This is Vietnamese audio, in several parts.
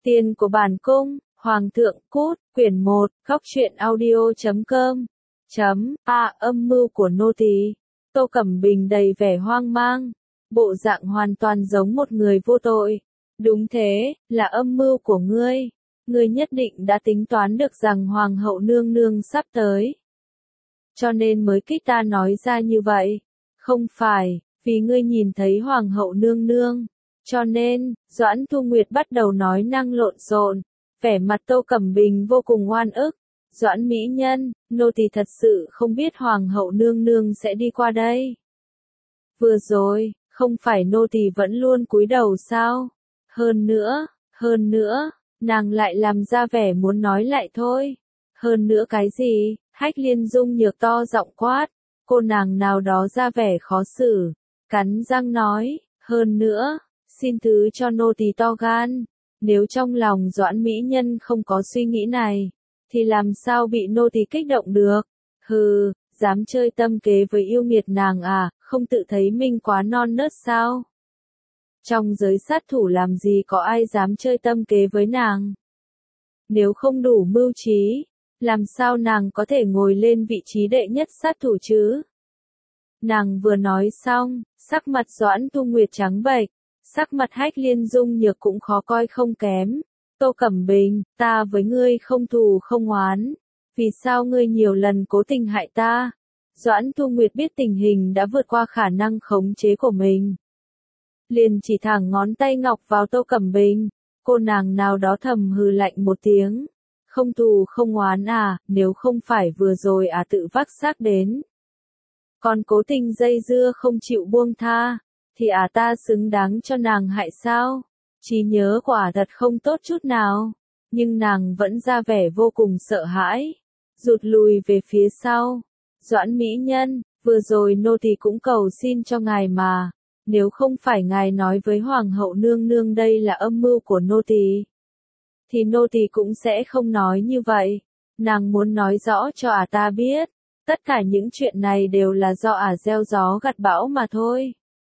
Tiền của bản cung, Hoàng thượng cút, quyển 1, góc truyện audio.com. Âm mưu của nô tỳ. Tô Cẩm Bình đầy vẻ hoang mang, bộ dạng hoàn toàn giống một người vô tội. Đúng thế, là âm mưu của ngươi. Ngươi nhất định đã tính toán được rằng Hoàng hậu nương nương sắp tới. Cho nên mới kích ta nói ra như vậy. Không phải, vì ngươi nhìn thấy Hoàng hậu nương nương. Cho nên, Doãn Thu Nguyệt bắt đầu nói năng lộn xộn, vẻ mặt Tô Cẩm Bình vô cùng oan ức. Doãn mỹ nhân, nô tỳ thật sự không biết Hoàng hậu nương nương sẽ đi qua đây. Vừa rồi, không phải nô tỳ vẫn luôn cúi đầu sao? Hơn nữa, nàng lại làm ra vẻ muốn nói lại thôi. Hơn nữa cái gì? Hách Liên Dung nhược to giọng quát, cô nàng nào đó ra vẻ khó xử, cắn răng nói, hơn nữa, xin thứ cho nô tỳ to gan, nếu trong lòng Doãn mỹ nhân không có suy nghĩ này, thì làm sao bị nô tỳ kích động được? Hừ, dám chơi tâm kế với yêu nghiệt nàng à, không tự thấy mình quá non nớt sao? Trong giới sát thủ làm gì có ai dám chơi tâm kế với nàng? Nếu không đủ mưu trí, làm sao nàng có thể ngồi lên vị trí đệ nhất sát thủ chứ? Nàng vừa nói xong, sắc mặt Doãn Thu Nguyệt trắng bệch, sắc mặt Hách Liên Dung nhược cũng khó coi không kém. Tô Cẩm Bình, ta với ngươi không thù không oán, vì sao ngươi nhiều lần cố tình hại ta? Doãn Thu Nguyệt biết tình hình đã vượt qua khả năng khống chế của mình, liền chỉ thẳng ngón tay ngọc vào Tô Cẩm Bình. Cô nàng nào đó thầm hừ lạnh một tiếng, không thù không oán à, nếu không phải vừa rồi tự vác xác đến, còn cố tình dây dưa không chịu buông tha, thì ta xứng đáng cho nàng hại sao? Trí nhớ của thật không tốt chút nào, nhưng nàng vẫn ra vẻ vô cùng sợ hãi, rụt lùi về phía sau. Doãn mỹ nhân, vừa rồi nô tỳ cũng cầu xin cho ngài mà, nếu không phải ngài nói với Hoàng hậu nương nương đây là âm mưu của nô tỳ, thì nô tỳ cũng sẽ không nói như vậy. Nàng muốn nói rõ cho ta biết, tất cả những chuyện này đều là do gieo gió gặt bão mà thôi.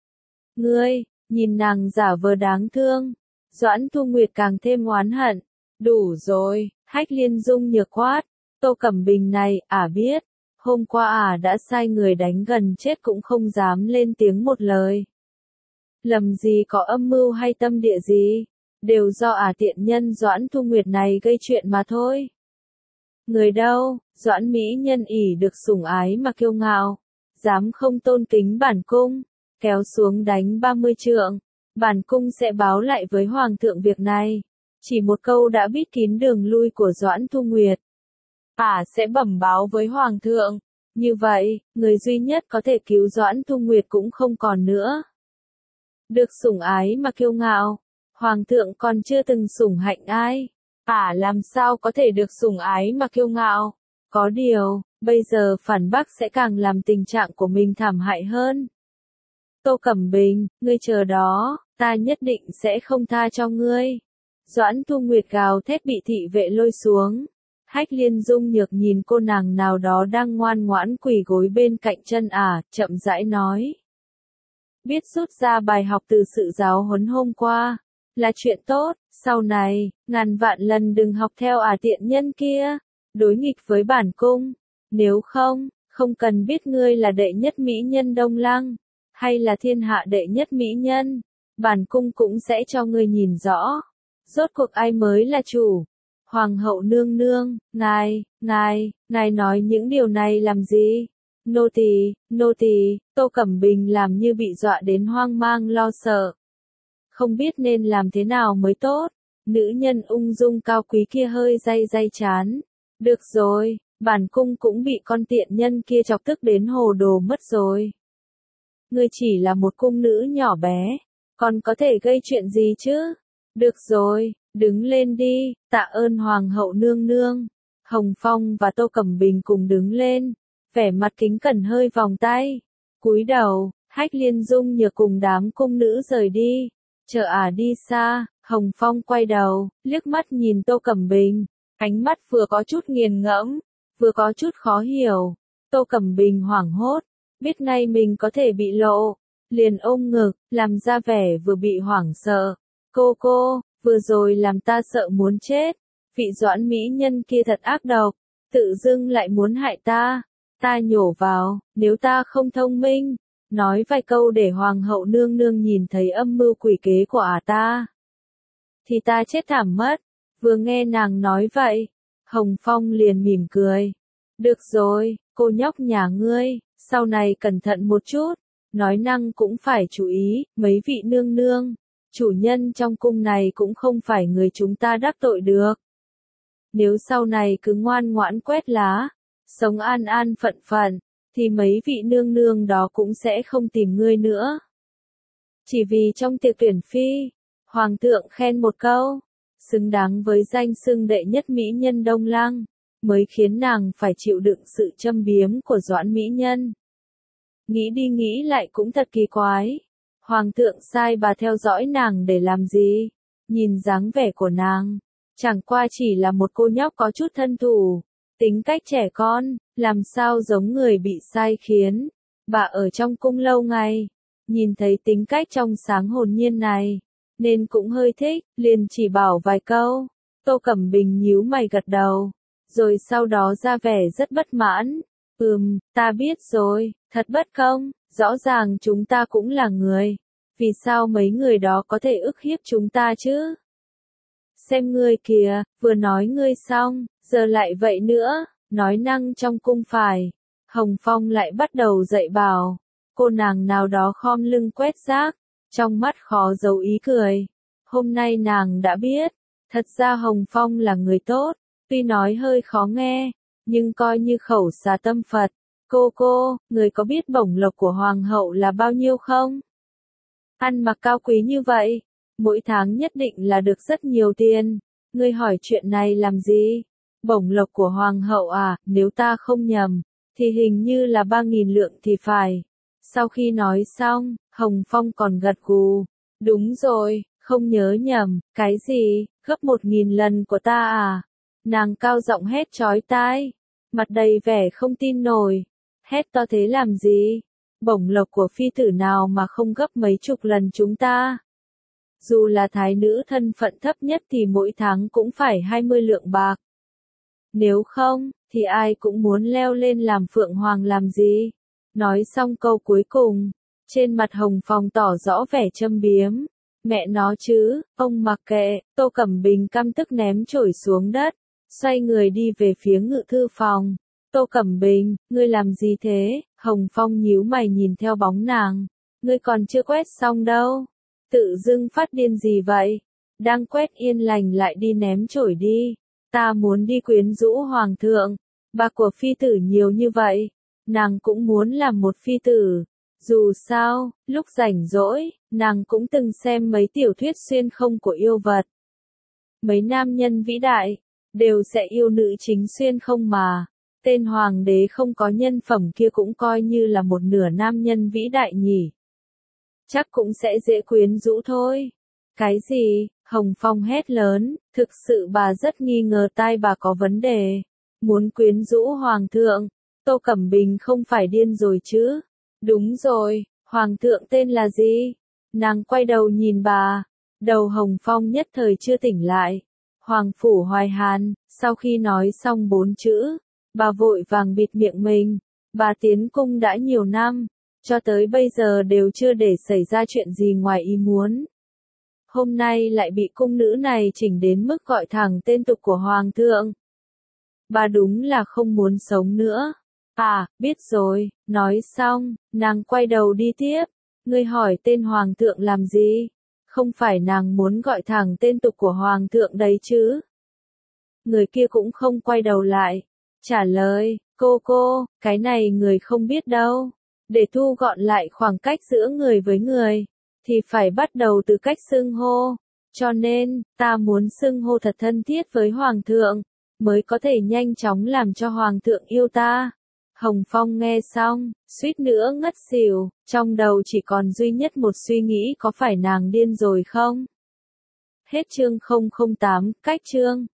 Ngươi, nhìn nàng giả vờ đáng thương. Doãn Thu Nguyệt càng thêm oán hận. Đủ rồi, Hách Liên Dung nhược quát. Tô Cẩm Bình này, biết. Hôm qua đã sai người đánh gần chết cũng không dám lên tiếng một lời. Lầm gì có âm mưu hay tâm địa gì, đều do tiện nhân Doãn Thu Nguyệt này gây chuyện mà thôi. Người đâu, Doãn mỹ nhân ỷ được sủng ái mà kiêu ngạo, dám không tôn kính bản cung, kéo xuống đánh 30 trượng, bản cung sẽ báo lại với Hoàng thượng việc này. Chỉ một câu đã bít kín đường lui của Doãn Thu Nguyệt. Sẽ bẩm báo với Hoàng thượng, như vậy, người duy nhất có thể cứu Doãn Thu Nguyệt cũng không còn nữa. Được sủng ái mà kiêu ngạo, Hoàng thượng còn chưa từng sủng hạnh ai. Làm sao có thể được sủng ái mà kiêu ngạo? Có điều, bây giờ phản bác sẽ càng làm tình trạng của mình thảm hại hơn. Tô Cẩm Bình, ngươi chờ đó, ta nhất định sẽ không tha cho ngươi. Doãn Thu Nguyệt gào thét bị thị vệ lôi xuống. Hách Liên Dung nhược nhìn cô nàng nào đó đang ngoan ngoãn quỳ gối bên cạnh chân chậm rãi nói. Biết rút ra bài học từ sự giáo huấn hôm qua, là chuyện tốt, sau này, ngàn vạn lần đừng học theo tiện nhân kia, đối nghịch với bản cung, nếu không, không cần biết ngươi là đệ nhất mỹ nhân Đông Lăng, hay là thiên hạ đệ nhất mỹ nhân, bản cung cũng sẽ cho ngươi nhìn rõ, rốt cuộc ai mới là chủ. Hoàng hậu nương nương, ngài nói những điều này làm gì? Nô tỳ, Tô Cẩm Bình làm như bị dọa đến hoang mang lo sợ. Không biết nên làm thế nào mới tốt, nữ nhân ung dung cao quý kia hơi day chán. Được rồi, bản cung cũng bị con tiện nhân kia chọc tức đến hồ đồ mất rồi. Ngươi chỉ là một cung nữ nhỏ bé, còn có thể gây chuyện gì chứ? Được rồi, đứng lên đi, tạ ơn Hoàng hậu nương nương. Hồng Phong và Tô Cẩm Bình cùng đứng lên, vẻ mặt kính cẩn hơi vòng tay. Cúi đầu, Hách Liên Dung nhược cùng đám cung nữ rời đi. Chờ đi xa, Hồng Phong quay đầu, liếc mắt nhìn Tô Cẩm Bình, ánh mắt vừa có chút nghiền ngẫm, vừa có chút khó hiểu. Tô Cẩm Bình hoảng hốt, biết ngay mình có thể bị lộ, liền ôm ngực, làm ra vẻ vừa bị hoảng sợ. Cô, vừa rồi làm ta sợ muốn chết. Vị Doãn mỹ nhân kia thật ác độc, tự dưng lại muốn hại ta. Ta nhổ vào, nếu ta không thông minh, nói vài câu để hoàng hậu nương nương nhìn thấy âm mưu quỷ kế của ta, thì ta chết thảm mất. Vừa nghe nàng nói vậy, Hồng Phong liền mỉm cười. Được rồi, cô nhóc nhà ngươi, sau này cẩn thận một chút, nói năng cũng phải chú ý, mấy vị nương nương, chủ nhân trong cung này cũng không phải người chúng ta đắc tội được. Nếu sau này cứ ngoan ngoãn quét lá, sống an an phận phận, thì mấy vị nương nương đó cũng sẽ không tìm ngươi nữa. Chỉ vì trong tiệc tuyển phi, hoàng thượng khen một câu, xứng đáng với danh xưng đệ nhất mỹ nhân Đông Lăng, mới khiến nàng phải chịu đựng sự châm biếm của Doãn mỹ nhân. Nghĩ đi nghĩ lại cũng thật kỳ quái. Hoàng thượng sai bà theo dõi nàng để làm gì? Nhìn dáng vẻ của nàng, chẳng qua chỉ là một cô nhóc có chút thân thủ, tính cách trẻ con, làm sao giống người bị sai khiến. Bà ở trong cung lâu ngày, nhìn thấy tính cách trong sáng hồn nhiên này, nên cũng hơi thích, liền chỉ bảo vài câu. Tô Cẩm Bình nhíu mày gật đầu, rồi sau đó ra vẻ rất bất mãn. Ta biết rồi, thật bất công, rõ ràng chúng ta cũng là người. Vì sao mấy người đó có thể ức hiếp chúng ta chứ? Xem ngươi kìa, vừa nói ngươi xong, giờ lại vậy nữa, nói năng trong cung phải. Hồng Phong lại bắt đầu dạy bảo, cô nàng nào đó khom lưng quét rác, trong mắt khó giấu ý cười. Hôm nay nàng đã biết, thật ra Hồng Phong là người tốt, tuy nói hơi khó nghe, nhưng coi như khẩu xà tâm Phật. Cô, người có biết bổng lộc của hoàng hậu là bao nhiêu không? Ăn mặc cao quý như vậy, mỗi tháng nhất định là được rất nhiều tiền. Ngươi hỏi chuyện này làm gì? Bổng lộc của hoàng hậu à, nếu ta không nhầm, thì hình như là 3.000 lượng thì phải. Sau khi nói xong, Hồng Phong còn gật gù. Đúng rồi, không nhớ nhầm, cái gì, gấp 1.000 lần của ta à? Nàng cao giọng hét chói tai, mặt đầy vẻ không tin nổi. Hét to thế làm gì? Bổng lộc của phi tử nào mà không gấp mấy chục lần chúng ta? Dù là thái nữ thân phận thấp nhất thì mỗi tháng cũng phải 20 lượng bạc. Nếu không, thì ai cũng muốn leo lên làm phượng hoàng làm gì? Nói xong câu cuối cùng, trên mặt Hồng Phong tỏ rõ vẻ châm biếm. Mẹ nó chứ, ông mặc kệ. Tô Cẩm Bình căm tức ném chổi xuống đất, xoay người đi về phía ngự thư phòng. Tô Cẩm Bình, ngươi làm gì thế? Hồng Phong nhíu mày nhìn theo bóng nàng. Ngươi còn chưa quét xong đâu. Tự dưng phát điên gì vậy? Đang quét yên lành lại đi ném chổi đi. Ta muốn đi quyến rũ hoàng thượng. Bạc của phi tử nhiều như vậy, nàng cũng muốn làm một phi tử. Dù sao, lúc rảnh rỗi, nàng cũng từng xem mấy tiểu thuyết xuyên không của yêu vật. Mấy nam nhân vĩ đại, đều sẽ yêu nữ chính xuyên không mà. Tên hoàng đế không có nhân phẩm kia cũng coi như là một nửa nam nhân vĩ đại nhỉ. Chắc cũng sẽ dễ quyến rũ thôi. Cái gì? Hồng Phong hét lớn, thực sự bà rất nghi ngờ tai bà có vấn đề. Muốn quyến rũ hoàng thượng, Tô Cẩm Bình không phải điên rồi chứ? Đúng rồi, hoàng thượng tên là gì? Nàng quay đầu nhìn bà, đầu Hồng Phong nhất thời chưa tỉnh lại. Hoàng phủ Hoài Hàn, sau khi nói xong 4 chữ, bà vội vàng bịt miệng mình. Bà tiến cung đã nhiều năm, cho tới bây giờ đều chưa để xảy ra chuyện gì ngoài ý muốn. Hôm nay lại bị cung nữ này chỉnh đến mức gọi thẳng tên tục của hoàng thượng. Bà đúng là không muốn sống nữa. À, biết rồi, nói xong, nàng quay đầu đi tiếp. Ngươi hỏi tên hoàng thượng làm gì? Không phải nàng muốn gọi thẳng tên tục của hoàng thượng đấy chứ? Người kia cũng không quay đầu lại. Trả lời, cô, cái này người không biết đâu. Để thu gọn lại khoảng cách giữa người với người, thì phải bắt đầu từ cách xưng hô. Cho nên, ta muốn xưng hô thật thân thiết với hoàng thượng, mới có thể nhanh chóng làm cho hoàng thượng yêu ta. Hồng Phong nghe xong, suýt nữa ngất xỉu, trong đầu chỉ còn duy nhất một suy nghĩ có phải nàng điên rồi không? Hết chương 008, cách chương.